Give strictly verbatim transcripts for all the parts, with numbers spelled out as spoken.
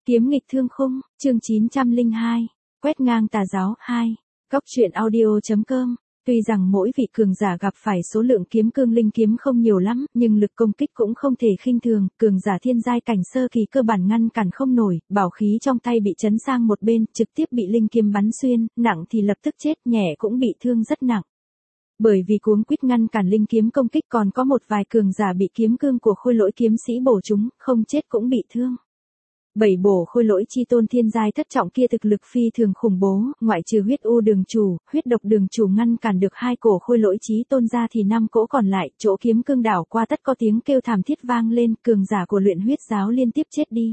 Kiếm nghịch thương khung, chương chín trăm lẻ hai, quét ngang tà giáo hai. Góc truyện audio.com. Tuy rằng mỗi vị cường giả gặp phải số lượng kiếm cương linh kiếm không nhiều lắm, nhưng lực công kích cũng không thể khinh thường, cường giả thiên giai cảnh sơ kỳ cơ bản ngăn cản không nổi, bảo khí trong tay bị chấn sang một bên, trực tiếp bị linh kiếm bắn xuyên, nặng thì lập tức chết, nhẹ cũng bị thương rất nặng. Bởi vì cuống quýt ngăn cản linh kiếm công kích, còn có một vài cường giả bị kiếm cương của khôi lỗi kiếm sĩ bổ trúng, không chết cũng bị thương. Bảy bổ khôi lỗi chi tôn thiên giai thất trọng kia thực lực phi thường khủng bố, ngoại trừ huyết u đường chủ, huyết độc đường chủ ngăn cản được hai cổ khôi lỗi chí tôn ra thì năm cỗ còn lại, chỗ kiếm cương đảo qua tất có tiếng kêu thảm thiết vang lên, cường giả của luyện huyết giáo liên tiếp chết đi.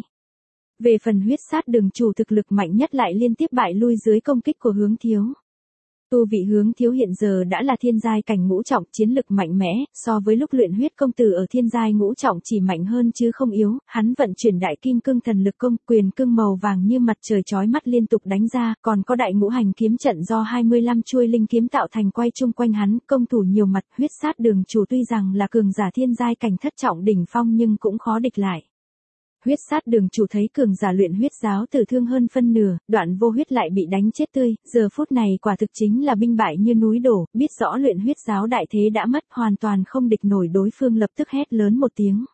Về phần huyết sát đường chủ thực lực mạnh nhất lại liên tiếp bại lui dưới công kích của Hướng Thiếu. Tu vị Hướng Thiếu hiện giờ đã là thiên giai cảnh ngũ trọng, chiến lực mạnh mẽ, so với lúc luyện huyết công tử ở thiên giai ngũ trọng chỉ mạnh hơn chứ không yếu, hắn vận chuyển đại kim cương thần lực công, quyền cương màu vàng như mặt trời chói mắt liên tục đánh ra, còn có đại ngũ hành kiếm trận do hai mươi lăm chuôi linh kiếm tạo thành quay chung quanh hắn, công thủ nhiều mặt. Huyết sát đường chủ tuy rằng là cường giả thiên giai cảnh thất trọng đỉnh phong nhưng cũng khó địch lại. Huyết sát đường chủ thấy cường giả luyện huyết giáo tử thương hơn phân nửa, Đoạn Vô Huyết lại bị đánh chết tươi, giờ phút này quả thực chính là binh bại như núi đổ, biết rõ luyện huyết giáo đại thế đã mất, hoàn toàn không địch nổi đối phương, lập tức hét lớn một tiếng.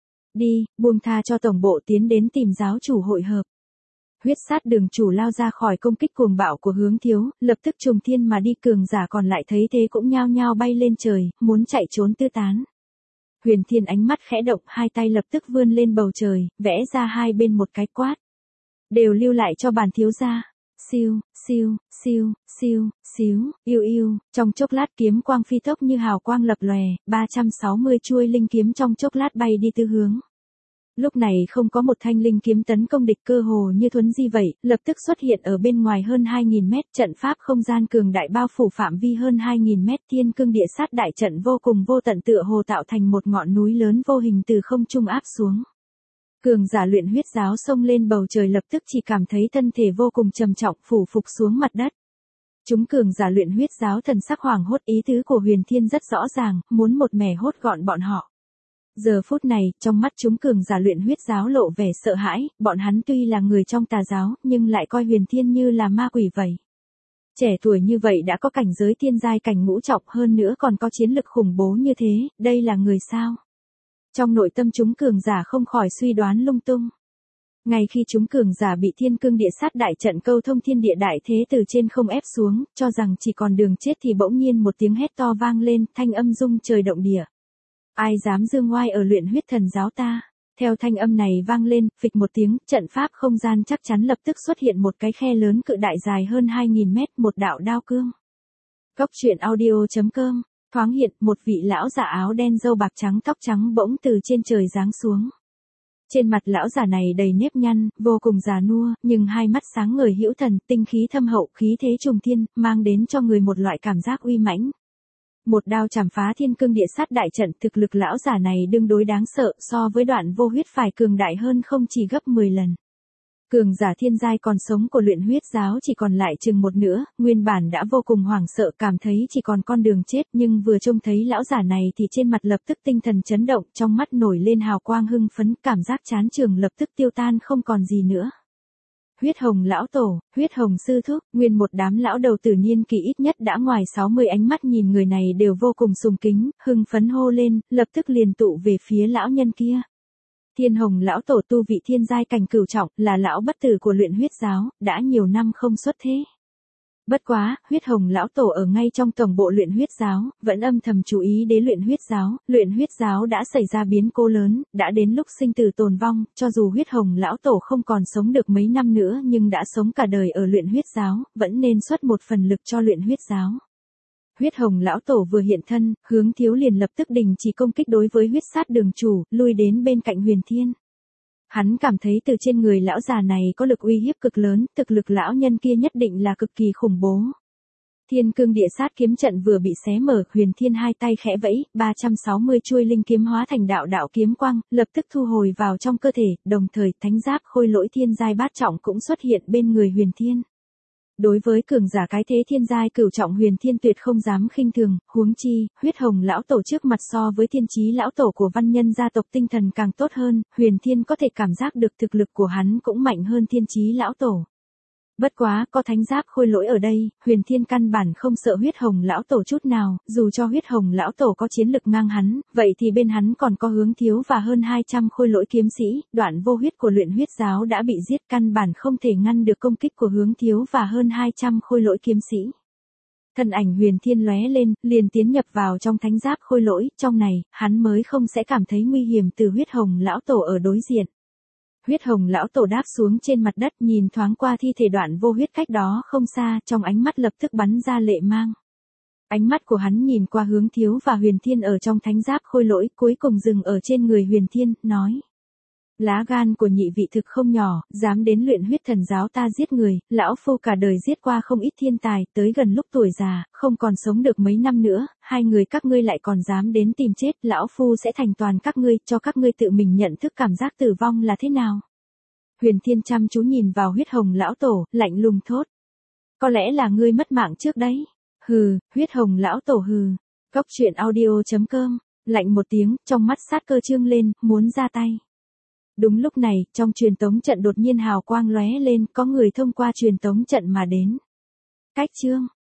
Đi, buông tha cho tổng bộ, tiến đến tìm giáo chủ hội hợp. Huyết sát đường chủ lao ra khỏi công kích cuồng bạo của Hướng Thiếu, lập tức trùng thiên mà đi, cường giả còn lại thấy thế cũng nhao nhao bay lên trời, muốn chạy trốn tứ tán. Huyền Thiên ánh mắt khẽ động, hai tay lập tức vươn lên bầu trời, vẽ ra hai bên một cái quát. Đều lưu lại cho bản thiếu gia. Siêu, siêu, siêu, siêu, xíu, yêu yêu, trong chốc lát kiếm quang phi tốc như hào quang lập lòe, ba trăm sáu mươi chuôi linh kiếm trong chốc lát bay đi tư hướng. Lúc này không có một thanh linh kiếm tấn công địch, cơ hồ như thuấn di vậy, lập tức xuất hiện ở bên ngoài hơn hai nghìn mét, trận pháp không gian cường đại bao phủ phạm vi hơn hai nghìn mét, thiên cương địa sát đại trận vô cùng vô tận tựa hồ tạo thành một ngọn núi lớn vô hình từ không trung áp xuống. Cường giả luyện huyết giáo xông lên bầu trời lập tức chỉ cảm thấy thân thể vô cùng trầm trọng phủ phục xuống mặt đất. Chúng cường giả luyện huyết giáo thần sắc hoảng hốt, ý tứ của Huyền Thiên rất rõ ràng, muốn một mẻ hốt gọn bọn họ. Giờ phút này, trong mắt chúng cường giả luyện huyết giáo lộ vẻ sợ hãi, bọn hắn tuy là người trong tà giáo, nhưng lại coi Huyền Thiên như là ma quỷ vậy. Trẻ tuổi như vậy đã có cảnh giới thiên giai cảnh ngũ trọng, hơn nữa còn có chiến lực khủng bố như thế, đây là người sao? Trong nội tâm chúng cường giả không khỏi suy đoán lung tung. Ngay khi chúng cường giả bị thiên cương địa sát đại trận câu thông thiên địa đại thế từ trên không ép xuống, cho rằng chỉ còn đường chết thì bỗng nhiên một tiếng hét to vang lên, thanh âm rung trời động địa. Ai dám dương ngoai ở luyện huyết thần giáo ta? Theo thanh âm này vang lên, phịch một tiếng, trận pháp không gian chắc chắn lập tức xuất hiện một cái khe lớn cự đại dài hơn hai nghìn mét, một đạo đao cương. Góc truyện audio.com. Thoáng hiện, một vị lão giả áo đen râu bạc trắng tóc trắng bỗng từ trên trời giáng xuống. Trên mặt lão giả này đầy nếp nhăn, vô cùng già nua, nhưng hai mắt sáng ngời hữu thần, tinh khí thâm hậu, khí thế trùng thiên, mang đến cho người một loại cảm giác uy mãnh. Một đao chảm phá thiên cương địa sát đại trận, thực lực lão giả này đương đối đáng sợ, so với Đoạn Vô Huyết phải cường đại hơn không chỉ gấp mười lần. Cường giả thiên giai còn sống của luyện huyết giáo chỉ còn lại chừng một nửa, nguyên bản đã vô cùng hoảng sợ, cảm thấy chỉ còn con đường chết, nhưng vừa trông thấy lão giả này thì trên mặt lập tức tinh thần chấn động, trong mắt nổi lên hào quang hưng phấn, cảm giác chán chường lập tức tiêu tan không còn gì nữa. Huyết hồng lão tổ, huyết hồng sư thúc, nguyên một đám lão đầu tử niên kỳ ít nhất đã ngoài sáu mươi ánh mắt nhìn người này đều vô cùng sùng kính, hưng phấn hô lên, lập tức liền tụ về phía lão nhân kia. Thiên hồng lão tổ tu vị thiên giai cảnh cửu trọng, là lão bất tử của luyện huyết giáo, đã nhiều năm không xuất thế. Bất quá, huyết hồng lão tổ ở ngay trong tổng bộ luyện huyết giáo, vẫn âm thầm chú ý đến luyện huyết giáo, luyện huyết giáo đã xảy ra biến cố lớn, đã đến lúc sinh tử tồn vong, cho dù huyết hồng lão tổ không còn sống được mấy năm nữa nhưng đã sống cả đời ở luyện huyết giáo, vẫn nên xuất một phần lực cho luyện huyết giáo. Huyết hồng lão tổ vừa hiện thân, Hướng Thiếu liền lập tức đình chỉ công kích đối với huyết sát đường chủ, lui đến bên cạnh Huyền Thiên. Hắn cảm thấy từ trên người lão già này có lực uy hiếp cực lớn, thực lực lão nhân kia nhất định là cực kỳ khủng bố. Thiên cương địa sát kiếm trận vừa bị xé mở, Huyền Thiên hai tay khẽ vẫy, ba trăm sáu mươi chuôi linh kiếm hóa thành đạo đạo kiếm quang, lập tức thu hồi vào trong cơ thể, đồng thời thánh giáp khôi lỗi thiên giai bát trọng cũng xuất hiện bên người Huyền Thiên. Đối với cường giả cái thế thiên giai cửu trọng Huyền Thiên tuyệt không dám khinh thường, huống chi, huyết hồng lão tổ trước mặt so với thiên chí lão tổ của văn nhân gia tộc tinh thần càng tốt hơn, Huyền Thiên có thể cảm giác được thực lực của hắn cũng mạnh hơn thiên chí lão tổ. Bất quá, có thánh giáp khôi lỗi ở đây, Huyền Thiên căn bản không sợ huyết hồng lão tổ chút nào, dù cho huyết hồng lão tổ có chiến lực ngang hắn, vậy thì bên hắn còn có Hướng Thiếu và hơn hai trăm khôi lỗi kiếm sĩ, đoạn vô huyết của luyện huyết giáo đã bị giết, căn bản không thể ngăn được công kích của Hướng Thiếu và hơn hai trăm khôi lỗi kiếm sĩ. Thân ảnh Huyền Thiên lóe lên, liền tiến nhập vào trong thánh giáp khôi lỗi, trong này, hắn mới không sẽ cảm thấy nguy hiểm từ huyết hồng lão tổ ở đối diện. Huyết hồng lão tổ đáp xuống trên mặt đất, nhìn thoáng qua thi thể đoạn vô huyết cách đó không xa, trong ánh mắt lập tức bắn ra lệ mang. Ánh mắt của hắn nhìn qua Hướng Thiếu và Huyền Thiên ở trong thánh giáp khôi lỗi, cuối cùng dừng ở trên người Huyền Thiên, nói. Lá gan của nhị vị thực không nhỏ, dám đến luyện huyết thần giáo ta giết người, lão phu cả đời giết qua không ít thiên tài, tới gần lúc tuổi già, không còn sống được mấy năm nữa, hai người các ngươi lại còn dám đến tìm chết, lão phu sẽ thành toàn các ngươi, cho các ngươi tự mình nhận thức cảm giác tử vong là thế nào. Huyền Thiên chăm chú nhìn vào huyết hồng lão tổ, lạnh lùng thốt. Có lẽ là ngươi mất mạng trước đấy. Hừ, huyết hồng lão tổ hừ. Cốc truyện audio chấm com, lạnh một tiếng, trong mắt sát cơ trương lên, muốn ra tay. Đúng lúc này, trong truyền tống trận đột nhiên hào quang lóe lên, có người thông qua truyền tống trận mà đến. Cách chương